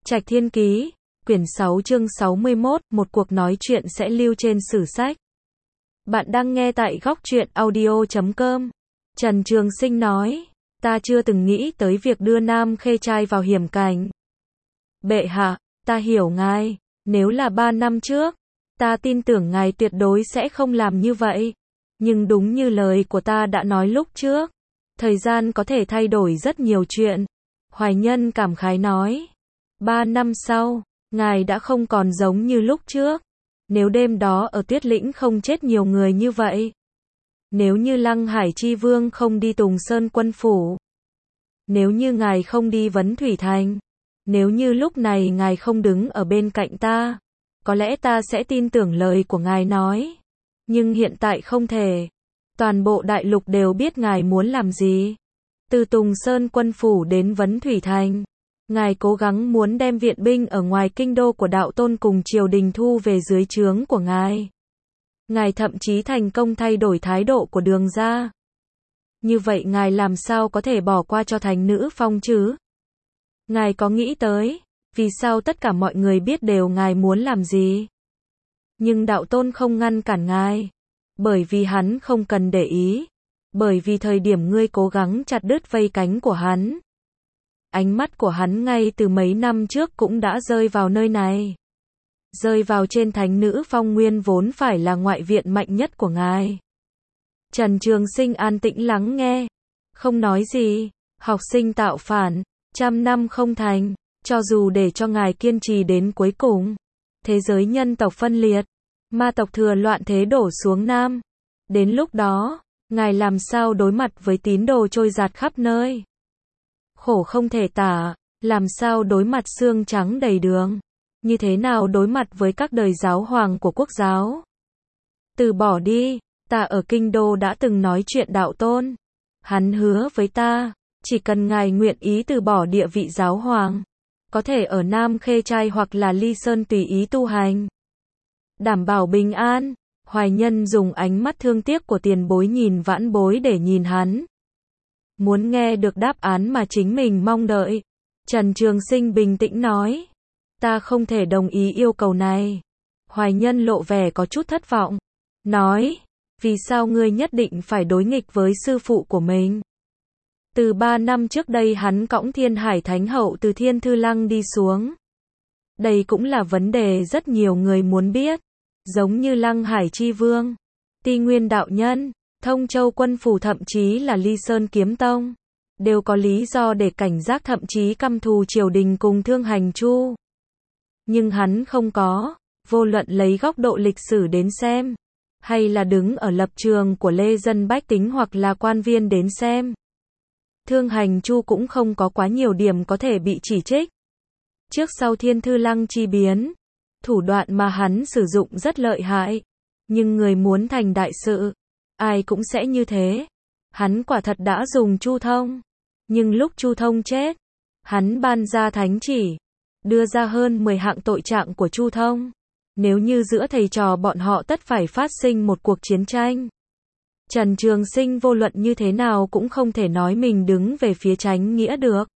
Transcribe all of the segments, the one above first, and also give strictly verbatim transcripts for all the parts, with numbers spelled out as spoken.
Trạch Thiên Ký, quyển sáu chương sáu mươi mốt, một cuộc nói chuyện sẽ lưu trên sử sách. Bạn đang nghe tại góc truyện audio chấm com. Trần Trường Sinh nói, ta chưa từng nghĩ tới việc đưa Nam Khê trai vào hiểm cảnh. Bệ hạ, ta hiểu ngài, nếu là ba năm trước, ta tin tưởng ngài tuyệt đối sẽ không làm như vậy. Nhưng đúng như lời của ta đã nói lúc trước, thời gian có thể thay đổi rất nhiều chuyện. Hoài Nhân cảm khái nói, ba năm sau, ngài đã không còn giống như lúc trước. Nếu đêm đó ở Tuyết Lĩnh không chết nhiều người như vậy, nếu như Lăng Hải Chi Vương không đi Tùng Sơn quân phủ, nếu như ngài không đi Vấn Thủy Thành, nếu như lúc này ngài không đứng ở bên cạnh ta, có lẽ ta sẽ tin tưởng lời của ngài nói. Nhưng hiện tại không thể. Toàn bộ đại lục đều biết ngài muốn làm gì. Từ Tùng Sơn quân phủ đến Vấn Thủy Thành, ngài cố gắng muốn đem viện binh ở ngoài kinh đô của đạo tôn cùng triều đình thu về dưới trướng của ngài. Ngài thậm chí thành công thay đổi thái độ của Đường gia. Như vậy ngài làm sao có thể bỏ qua cho Thành Nữ Phong chứ? Ngài có nghĩ tới, vì sao tất cả mọi người biết đều ngài muốn làm gì? Nhưng đạo tôn không ngăn cản ngài. Bởi vì hắn không cần để ý. Bởi vì thời điểm ngươi cố gắng chặt đứt vây cánh của hắn, ánh mắt của hắn ngay từ mấy năm trước cũng đã rơi vào nơi này. Rơi vào trên Thánh Nữ Phong nguyên vốn phải là ngoại viện mạnh nhất của ngài. Trần Trường Sinh an tĩnh lắng nghe. Không nói gì. Học sinh tạo phản, trăm năm không thành. Cho dù để cho ngài kiên trì đến cuối cùng, thế giới nhân tộc phân liệt, ma tộc thừa loạn thế đổ xuống Nam. Đến lúc đó, ngài làm sao đối mặt với tín đồ trôi giạt khắp nơi? Khổ không thể tả, làm sao đối mặt xương trắng đầy đường? Như thế nào đối mặt với các đời giáo hoàng của quốc giáo? Từ bỏ đi, ta ở kinh đô đã từng nói chuyện đạo tôn. Hắn hứa với ta, chỉ cần ngài nguyện ý từ bỏ địa vị giáo hoàng, có thể ở Nam Khê trai hoặc là Ly Sơn tùy ý tu hành, đảm bảo bình an. Hoài Nhân dùng ánh mắt thương tiếc của tiền bối nhìn vãn bối để nhìn hắn. Muốn nghe được đáp án mà chính mình mong đợi. Trần Trường Sinh bình tĩnh nói, ta không thể đồng ý yêu cầu này. Hoài Nhân lộ vẻ có chút thất vọng. Nói, vì sao ngươi nhất định phải đối nghịch với sư phụ của mình? Từ ba năm trước đây hắn cõng Thiên Hải Thánh Hậu từ Thiên Thư Lăng đi xuống. Đây cũng là vấn đề rất nhiều người muốn biết. Giống như Lăng Hải Chi Vương, Ti Nguyên Đạo Nhân, Thông Châu Quân Phủ thậm chí là Ly Sơn Kiếm Tông, đều có lý do để cảnh giác thậm chí căm thù triều đình cùng Thương Hành Chu. Nhưng hắn không có, vô luận lấy góc độ lịch sử đến xem, hay là đứng ở lập trường của lê dân bách tính hoặc là quan viên đến xem, Thương Hành Chu cũng không có quá nhiều điểm có thể bị chỉ trích. Trước sau Thiên Thư Lăng chi biến, thủ đoạn mà hắn sử dụng rất lợi hại, nhưng người muốn thành đại sự, ai cũng sẽ như thế. Hắn quả thật đã dùng Chu Thông, nhưng lúc Chu Thông chết, hắn ban ra thánh chỉ, đưa ra hơn mười hạng tội trạng của Chu Thông. Nếu như giữa thầy trò bọn họ tất phải phát sinh một cuộc chiến tranh, Trần Trường Sinh vô luận như thế nào cũng không thể nói mình đứng về phía chánh nghĩa được.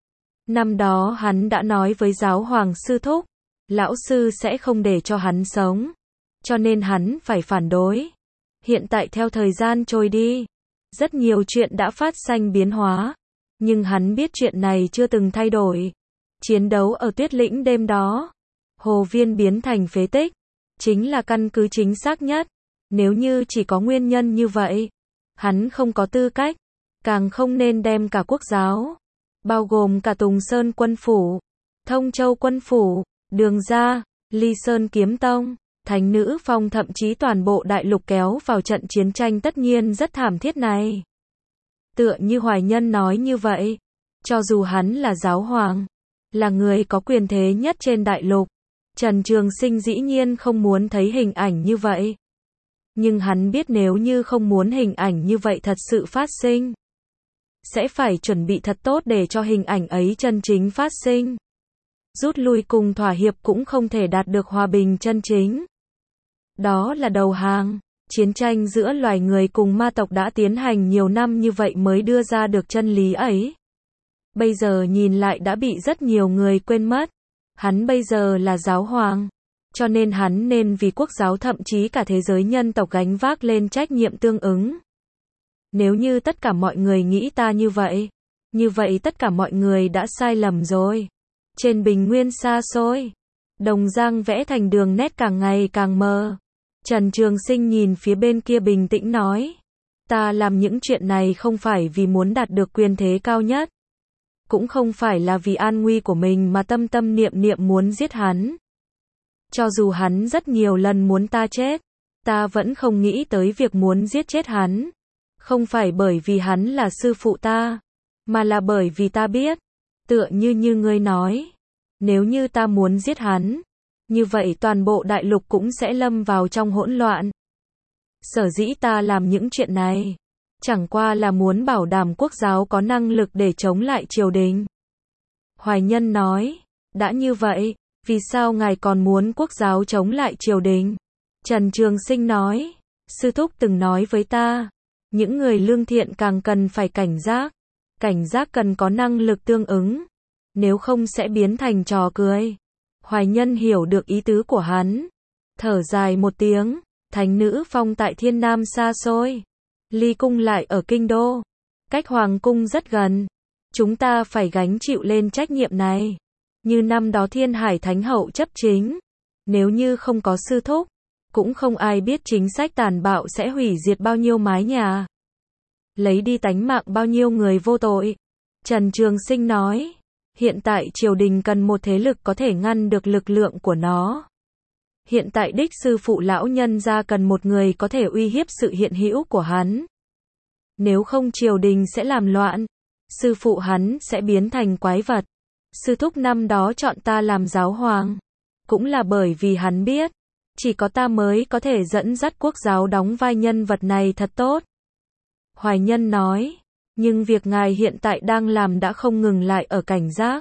Năm đó hắn đã nói với giáo hoàng sư thúc, lão sư sẽ không để cho hắn sống, cho nên hắn phải phản đối. Hiện tại theo thời gian trôi đi, rất nhiều chuyện đã phát sinh biến hóa, nhưng hắn biết chuyện này chưa từng thay đổi. Chiến đấu ở Tuyết Lĩnh đêm đó, Hồ Viên biến thành phế tích, chính là căn cứ chính xác nhất. Nếu như chỉ có nguyên nhân như vậy, hắn không có tư cách, càng không nên đem cả quốc giáo, bao gồm cả Tùng Sơn quân phủ, Thông Châu quân phủ, Đường gia, Ly Sơn Kiếm Tông, Thánh Nữ Phong thậm chí toàn bộ đại lục kéo vào trận chiến tranh tất nhiên rất thảm thiết này. Tựa như Hoài Nhân nói như vậy, cho dù hắn là giáo hoàng, là người có quyền thế nhất trên đại lục, Trần Trường Sinh dĩ nhiên không muốn thấy hình ảnh như vậy. Nhưng hắn biết nếu như không muốn hình ảnh như vậy thật sự phát sinh, sẽ phải chuẩn bị thật tốt để cho hình ảnh ấy chân chính phát sinh. Rút lui cùng thỏa hiệp cũng không thể đạt được hòa bình chân chính. Đó là đầu hàng. Chiến tranh giữa loài người cùng ma tộc đã tiến hành nhiều năm như vậy mới đưa ra được chân lý ấy. Bây giờ nhìn lại đã bị rất nhiều người quên mất. Hắn bây giờ là giáo hoàng, cho nên hắn nên vì quốc giáo thậm chí cả thế giới nhân tộc gánh vác lên trách nhiệm tương ứng. Nếu như tất cả mọi người nghĩ ta như vậy, như vậy tất cả mọi người đã sai lầm rồi. Trên bình nguyên xa xôi, đồng giang vẽ thành đường nét càng ngày càng mờ. Trần Trường Sinh nhìn phía bên kia bình tĩnh nói, ta làm những chuyện này không phải vì muốn đạt được quyền thế cao nhất, cũng không phải là vì an nguy của mình mà tâm tâm niệm niệm muốn giết hắn. Cho dù hắn rất nhiều lần muốn ta chết, ta vẫn không nghĩ tới việc muốn giết chết hắn. Không phải bởi vì hắn là sư phụ ta, mà là bởi vì ta biết, tựa như như ngươi nói, nếu như ta muốn giết hắn, như vậy toàn bộ đại lục cũng sẽ lâm vào trong hỗn loạn. Sở dĩ ta làm những chuyện này, chẳng qua là muốn bảo đảm quốc giáo có năng lực để chống lại triều đình. Hoài Nhân nói, đã như vậy, vì sao ngài còn muốn quốc giáo chống lại triều đình? Trần Trường Sinh nói, sư thúc từng nói với ta, những người lương thiện càng cần phải cảnh giác, cảnh giác cần có năng lực tương ứng, nếu không sẽ biến thành trò cười. Hoài Nhân hiểu được ý tứ của hắn, thở dài một tiếng, thánh nữ phong tại Thiên Nam xa xôi, ly cung lại ở kinh đô, cách hoàng cung rất gần, chúng ta phải gánh chịu lên trách nhiệm này. Như năm đó Thiên Hải Thánh Hậu chấp chính, nếu như không có sư thúc, cũng không ai biết chính sách tàn bạo sẽ hủy diệt bao nhiêu mái nhà, lấy đi tánh mạng bao nhiêu người vô tội. Trần Trường Sinh nói, hiện tại triều đình cần một thế lực có thể ngăn được lực lượng của nó. Hiện tại đích sư phụ lão nhân gia cần một người có thể uy hiếp sự hiện hữu của hắn. Nếu không triều đình sẽ làm loạn, sư phụ hắn sẽ biến thành quái vật. Sư thúc năm đó chọn ta làm giáo hoàng, cũng là bởi vì hắn biết, chỉ có ta mới có thể dẫn dắt quốc giáo đóng vai nhân vật này thật tốt. Hoài Nhân nói, nhưng việc ngài hiện tại đang làm đã không ngừng lại ở cảnh giác,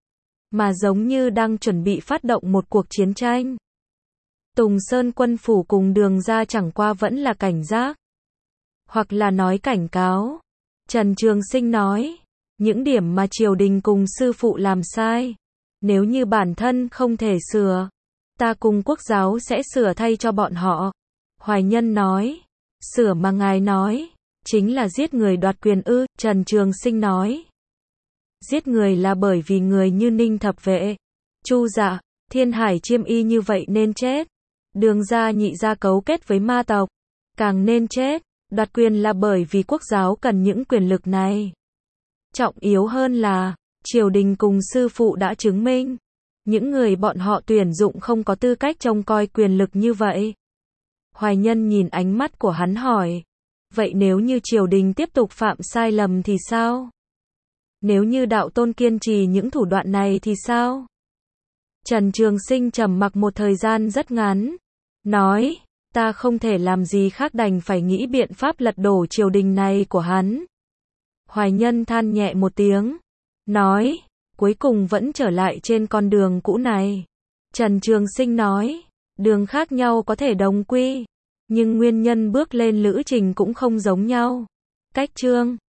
mà giống như đang chuẩn bị phát động một cuộc chiến tranh. Tùng Sơn quân phủ cùng Đường gia chẳng qua vẫn là cảnh giác, hoặc là nói cảnh cáo. Trần Trường Sinh nói, những điểm mà triều đình cùng sư phụ làm sai, nếu như bản thân không thể sửa, ta cùng quốc giáo sẽ sửa thay cho bọn họ. Hoài Nhân nói, sửa mà ngài nói, chính là giết người đoạt quyền ư? Trần Trường Sinh nói, giết người là bởi vì người như Ninh Thập Vệ, Chu Dạ, Thiên Hải Chiêm Y như vậy nên chết. Đường gia nhị gia cấu kết với ma tộc, càng nên chết. Đoạt quyền là bởi vì quốc giáo cần những quyền lực này. Trọng yếu hơn là, triều đình cùng sư phụ đã chứng minh, những người bọn họ tuyển dụng không có tư cách trông coi quyền lực như vậy. Hoài Nhân nhìn ánh mắt của hắn hỏi, vậy nếu như triều đình tiếp tục phạm sai lầm thì sao? Nếu như đạo tôn kiên trì những thủ đoạn này thì sao? Trần Trường Sinh trầm mặc một thời gian rất ngắn, nói, ta không thể làm gì khác đành phải nghĩ biện pháp lật đổ triều đình này của hắn. Hoài Nhân than nhẹ một tiếng, nói, cuối cùng vẫn trở lại trên con đường cũ này. Trần Trường Sinh nói, đường khác nhau có thể đồng quy, nhưng nguyên nhân bước lên lữ trình cũng không giống nhau. Cách chương